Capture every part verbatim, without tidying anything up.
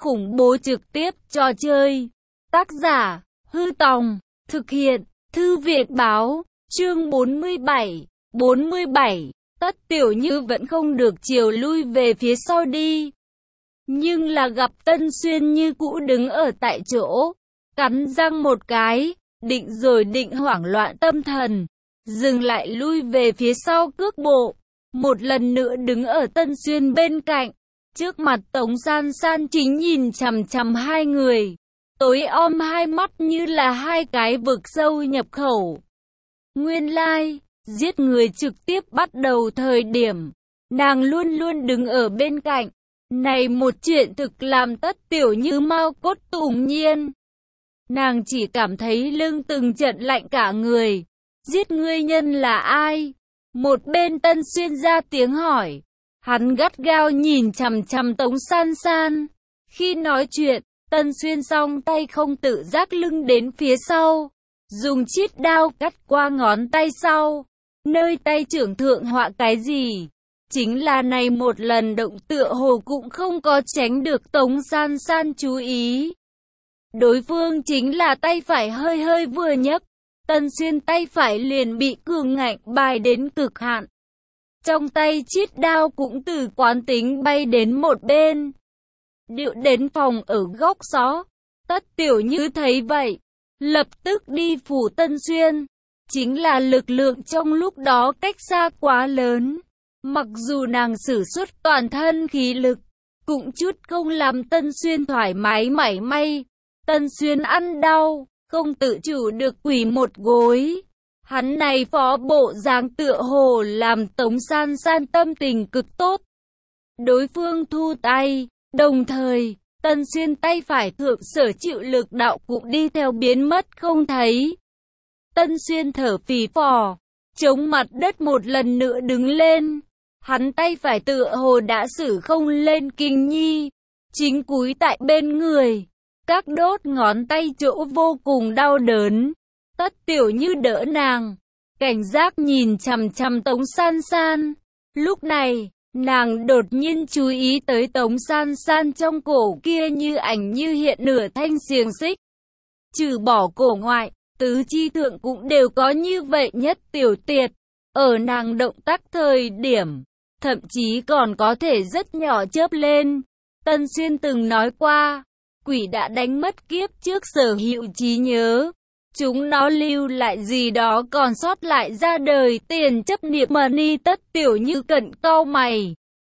khủng bố trực tiếp trò chơi. Tác giả, Hư Tòng, thực hiện, Thư viện Báo, chương bốn mươi bảy, bốn mươi bảy, Tất Tiểu Như vẫn không được chiều lui về phía sau đi. Nhưng là gặp Tân Xuyên như cũ đứng ở tại chỗ, cắn răng một cái, định rồi định hoảng loạn tâm thần, dừng lại lui về phía sau cước bộ, một lần nữa đứng ở Tân Xuyên bên cạnh, trước mặt Tống San San chính nhìn chằm chằm hai người, tối om hai mắt như là hai cái vực sâu nhập khẩu. Nguyên lai, like, giết người trực tiếp bắt đầu thời điểm, nàng luôn luôn đứng ở bên cạnh. Này một chuyện thực làm Tất Tiểu Như mau cốt tủng nhiên. Nàng chỉ cảm thấy lưng từng trận lạnh cả người. Giết ngươi nhân là ai? Một bên Tân Xuyên ra tiếng hỏi. Hắn gắt gao nhìn chằm chằm Tống San San. Khi nói chuyện, Tân Xuyên song tay không tự giác lưng đến phía sau, dùng chiếc đao cắt qua ngón tay sau. Nơi tay trưởng thượng họa cái gì? Chính là này một lần động tựa hồ cũng không có tránh được Tống San San chú ý. Đối phương chính là tay phải hơi hơi vừa nhấc, Tân Xuyên tay phải liền bị cường ngạnh bài đến cực hạn. Trong tay chiếc đao cũng từ quán tính bay đến một bên, điệu đến phòng ở góc xó. Tất Tiểu Như thấy vậy, lập tức đi phủ Tân Xuyên. Chính là lực lượng trong lúc đó cách xa quá lớn. Mặc dù nàng sử xuất toàn thân khí lực, cũng chút không làm Tân Xuyên thoải mái mảy may. Tân Xuyên ăn đau, không tự chủ được quỳ một gối. Hắn này phó bộ dáng tựa hồ làm Tống San San tâm tình cực tốt. Đối phương thu tay, đồng thời, Tân Xuyên tay phải thượng sở chịu lực đạo cũng đi theo biến mất không thấy. Tân Xuyên thở phì phò, chống mặt đất một lần nữa đứng lên. Hắn tay phải tựa hồ đã xử không lên kinh nhi, chính cúi tại bên người, các đốt ngón tay chỗ vô cùng đau đớn. Tất Tiểu Như đỡ nàng, cảnh giác nhìn chằm chằm Tống San San. Lúc này, nàng đột nhiên chú ý tới Tống San San trong cổ kia như ảnh như hiện nửa thanh xiềng xích. Trừ bỏ cổ ngoại, tứ chi thượng cũng đều có như vậy nhất tiểu tiệt. Ở nàng động tác thời điểm, thậm chí còn có thể rất nhỏ chớp lên. Tân Xuyên từng nói qua, quỷ đã đánh mất kiếp trước sở hữu trí nhớ. Chúng nó lưu lại gì đó còn sót lại ra đời tiền chấp niệm mà ni. Tất Tiểu Như cận cau mày,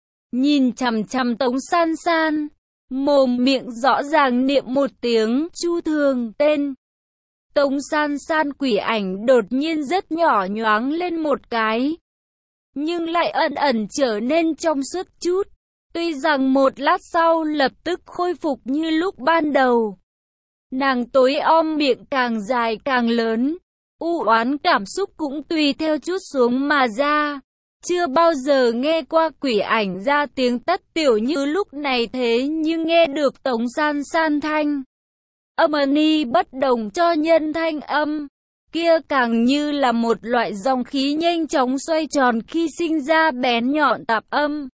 nhìn chằm chằm Tống San San, mồm miệng rõ ràng niệm một tiếng Chu Thường tên. Tống San San quỷ ảnh đột nhiên rất nhỏ nhoáng lên một cái, nhưng lại ẩn ẩn trở nên trong suốt chút. Tuy rằng một lát sau lập tức khôi phục như lúc ban đầu. Nàng tối om miệng càng dài càng lớn, u oán cảm xúc cũng tùy theo chút xuống mà ra. Chưa bao giờ nghe qua quỷ ảnh ra tiếng. Tất Tiểu Như lúc này thế nhưng nghe được Tống San San thanh âm ni bất đồng cho nhân thanh âm. Kia càng như là một loại dòng khí nhanh chóng xoay tròn khi sinh ra bén nhọn tạp âm.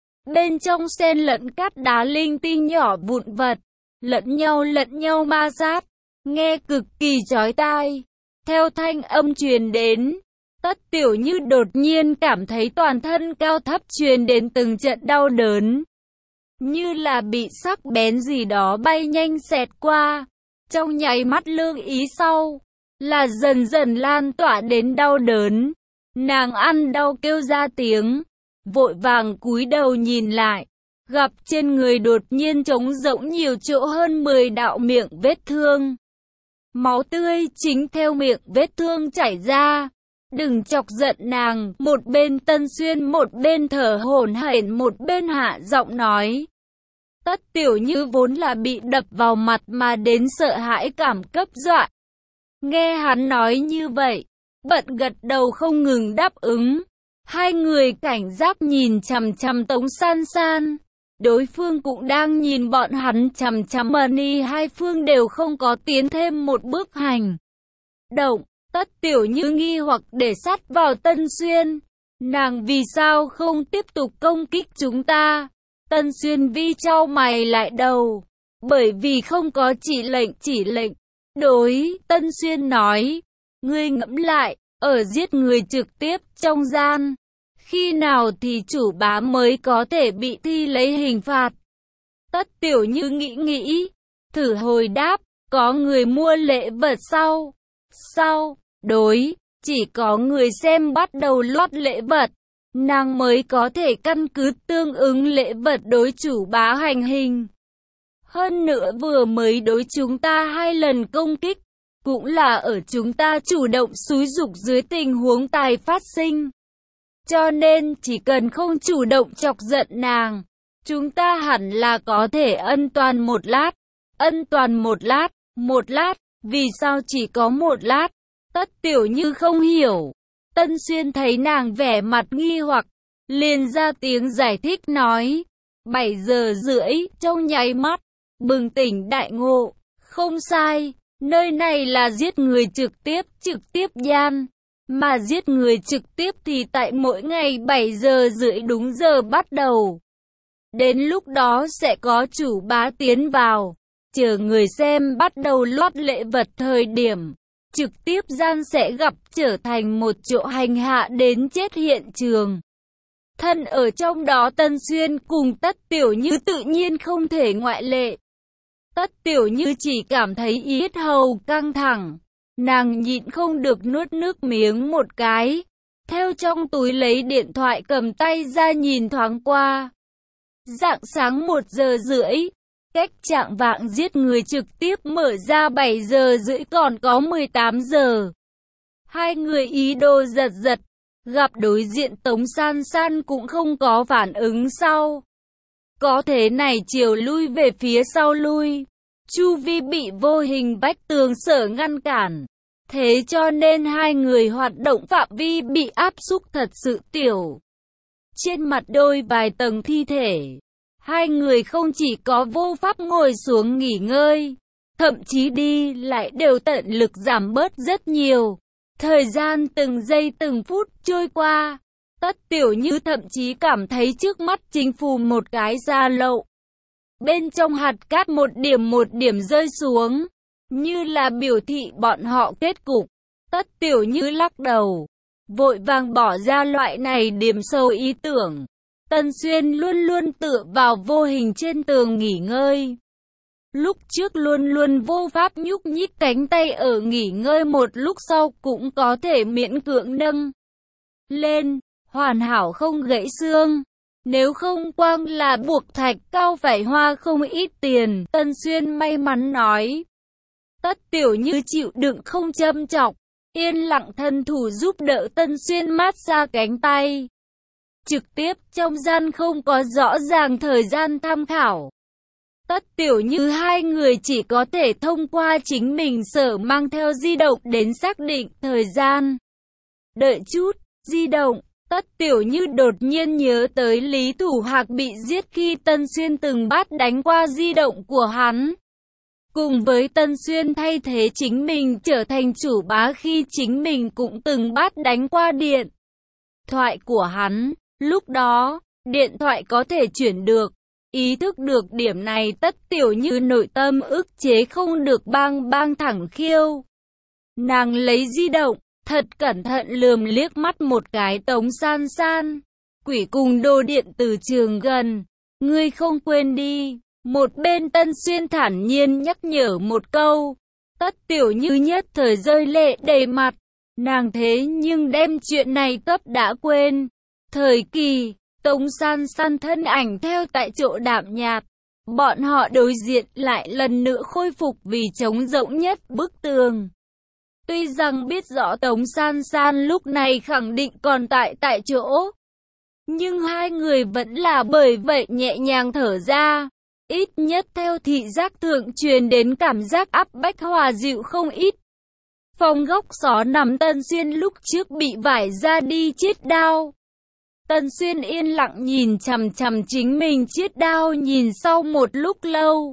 Bên trong xen lẫn cát đá linh tinh nhỏ vụn vật, lẫn nhau lẫn nhau ma sát, nghe cực kỳ chói tai. Theo thanh âm truyền đến, Tất Tiểu Như đột nhiên cảm thấy toàn thân cao thấp truyền đến từng trận đau đớn, như là bị sắc bén gì đó bay nhanh xẹt qua. Trong nháy mắt lương ý sau, là dần dần lan tỏa đến đau đớn. Nàng ăn đau kêu ra tiếng, vội vàng cúi đầu nhìn lại, gặp trên người đột nhiên trống rỗng nhiều chỗ hơn mười đạo miệng vết thương. Máu tươi chính theo miệng vết thương chảy ra. Đừng chọc giận nàng. Một bên Tân Xuyên một bên thở hổn hển một bên hạ giọng nói. Tất Tiểu Như vốn là bị đập vào mặt mà đến sợ hãi cảm cấp dọa. Nghe hắn nói như vậy, bận gật đầu không ngừng đáp ứng. Hai người cảnh giác nhìn chằm chằm Tống San San. Đối phương cũng đang nhìn bọn hắn chằm chằm mà ni. Hai phương đều không có tiến thêm một bước hành động. Tất Tiểu Như nghi hoặc để sát vào Tân Xuyên. Nàng vì sao không tiếp tục công kích chúng ta? Tân Xuyên vi chau mày lại đầu, Bởi vì không có chỉ lệnh, chỉ lệnh. Đối, Tân Xuyên nói, ngươi ngẫm lại, ở giết người trực tiếp trong gian, khi nào thì chủ bá mới có thể bị thi lấy hình phạt? Tất Tiểu Như nghĩ nghĩ, thử hồi đáp, có người mua lễ vật sau. Sau, đối, chỉ có người xem bắt đầu lót lễ vật, nàng mới có thể căn cứ tương ứng lễ vật đối chủ bá hành hình. Hơn nữa vừa mới đối chúng ta hai lần công kích, cũng là ở chúng ta chủ động xúi giục dưới tình huống tài phát sinh. Cho nên chỉ cần không chủ động chọc giận nàng, chúng ta hẳn là có thể ân toàn một lát. Ân toàn một lát, một lát, vì sao chỉ có một lát? Tất Tiểu Như không hiểu. Tân Xuyên thấy nàng vẻ mặt nghi hoặc, liền ra tiếng giải thích nói, bảy giờ rưỡi, trong nháy mắt, bừng tỉnh đại ngộ, không sai, nơi này là giết người trực tiếp, trực tiếp gian, mà giết người trực tiếp thì tại mỗi ngày bảy giờ rưỡi đúng giờ bắt đầu. Đến lúc đó sẽ có chủ bá tiến vào, chờ người xem bắt đầu lót lễ vật thời điểm. Trực tiếp gian sẽ gặp trở thành một chỗ hành hạ đến chết hiện trường. Thân ở trong đó Tân Xuyên cùng Tất Tiểu Như tự nhiên không thể ngoại lệ. Tất Tiểu Như chỉ cảm thấy yết hầu căng thẳng. Nàng nhịn không được nuốt nước miếng một cái. Theo trong túi lấy điện thoại cầm tay ra nhìn thoáng qua. Rạng sáng một giờ rưỡi. Cách chạng vạng giết người trực tiếp mở ra bảy giờ rưỡi còn có mười tám giờ. Hai người ý đồ giật giật, gặp đối diện Tống San San cũng không có phản ứng sau. Có thế này chiều lui về phía sau lui, chu vi bị vô hình vách tường sở ngăn cản. Thế cho nên hai người hoạt động phạm vi bị áp xúc thật sự tiểu. Trên mặt đôi vài tầng thi thể. Hai người không chỉ có vô pháp ngồi xuống nghỉ ngơi, thậm chí đi lại đều tận lực giảm bớt rất nhiều. Thời gian từng giây từng phút trôi qua, Tất Tiểu Như thậm chí cảm thấy trước mắt chính phủ một cái da lậu. Bên trong hạt cát một điểm một điểm rơi xuống, như là biểu thị bọn họ kết cục. Tất Tiểu Như lắc đầu, vội vàng bỏ ra loại này điểm sâu ý tưởng. Tân Xuyên luôn luôn tựa vào vô hình trên tường nghỉ ngơi. Lúc trước luôn luôn vô pháp nhúc nhích cánh tay ở nghỉ ngơi một lúc sau cũng có thể miễn cưỡng nâng lên, hoàn hảo không gãy xương. Nếu không quang là buộc thạch cao phải hoa không ít tiền, Tân Xuyên may mắn nói. Tất Tiểu Như chịu đựng không châm chọc, yên lặng thân thủ giúp đỡ Tân Xuyên mát xa cánh tay. Trực tiếp trong gian không có rõ ràng thời gian tham khảo. Tất Tiểu Như hai người chỉ có thể thông qua chính mình sở mang theo di động đến xác định thời gian. Đợi chút, di động, Tất Tiểu Như đột nhiên nhớ tới Lý Thủ Hạc bị giết khi Tân Xuyên từng bắt đánh qua di động của hắn. Cùng với Tân Xuyên thay thế chính mình trở thành chủ bá khi chính mình cũng từng bắt đánh qua điện thoại của hắn. Lúc đó, điện thoại có thể chuyển được. Ý thức được điểm này Tất Tiểu Như nội tâm ức chế không được bang bang thẳng khiêu. Nàng lấy di động, thật cẩn thận lườm liếc mắt một cái Tống San San. Quỷ cùng đồ điện từ trường gần. Ngươi không quên đi. Một bên Tân Xuyên thản nhiên nhắc nhở một câu. Tất Tiểu Như nhất thời rơi lệ đầy mặt. Nàng thế nhưng đem chuyện này cấp đã quên. Thời kỳ, Tống San San thân ảnh theo tại chỗ đạm nhạt. Bọn họ đối diện lại lần nữa khôi phục vì trống rỗng nhất bức tường. Tuy rằng biết rõ Tống San San lúc này khẳng định còn tại tại chỗ, nhưng hai người vẫn là bởi vậy nhẹ nhàng thở ra. Ít nhất theo thị giác thượng truyền đến cảm giác áp bách hòa dịu không ít. Phòng góc xó nằm Tân Xuyên lúc trước bị vải ra đi chiết đao. Tân Xuyên yên lặng nhìn chằm chằm chính mình chiết đao nhìn sau một lúc lâu.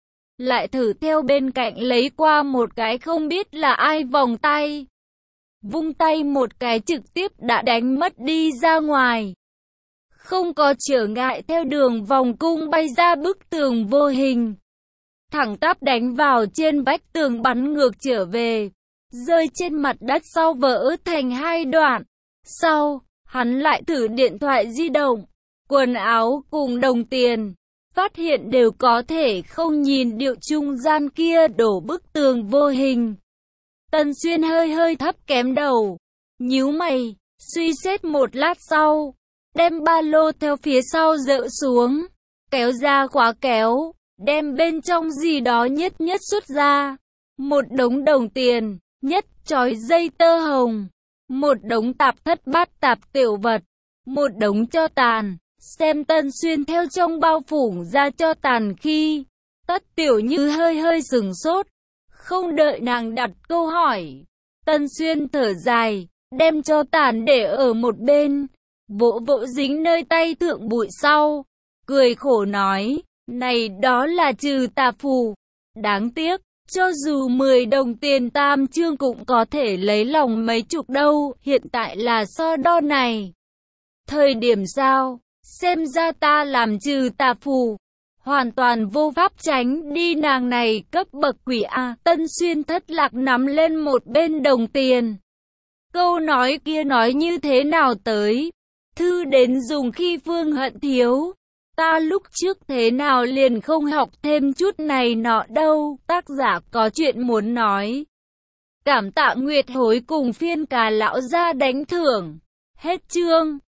Lại thử theo bên cạnh lấy qua một cái không biết là ai vòng tay. Vung tay một cái trực tiếp đã đánh mất đi ra ngoài. Không có trở ngại theo đường vòng cung bay ra bức tường vô hình. thẳng tắp đánh vào trên vách tường bắn ngược trở về, rơi trên mặt đất sau vỡ thành hai đoạn. Sau, hắn lại thử điện thoại di động, quần áo cùng đồng tiền, phát hiện đều có thể không nhìn điệu trung gian kia đổ bức tường vô hình. Tần Xuyên hơi hơi thấp kém đầu, nhíu mày, suy xét một lát sau, đem ba lô theo phía sau dỡ xuống, kéo ra khóa kéo, đem bên trong gì đó nhất nhất xuất ra. Một đống đồng tiền, nhất chói dây tơ hồng, một đống tạp thất bát tạp tiểu vật, một đống tro tàn. Xem Tần Xuyên theo trong bao phủ ra tro tàn khi, Tất Tiểu Như hơi hơi sừng sốt, không đợi nàng đặt câu hỏi. Tần Xuyên thở dài, đem tro tàn để ở một bên, vỗ vỗ dính nơi tay thượng bụi sau, cười khổ nói, này đó là trừ tà phù. Đáng tiếc, cho dù mười đồng tiền tam chương cũng có thể lấy lòng mấy chục đâu, hiện tại là so đo này. Thời điểm sao? Xem ra ta làm trừ tà phù, hoàn toàn vô pháp tránh đi nàng này cấp bậc quỷ a. Tân Xuyên thất lạc nắm lên một bên đồng tiền. Câu nói kia nói như thế nào tới? Thư đến dùng khi Phương Hận thiếu. Ta lúc trước thế nào liền không học thêm chút này nọ đâu. Tác giả có chuyện muốn nói. Cảm tạ Nguyệt Hối cùng phiên Cà lão gia đánh thưởng. Hết chương.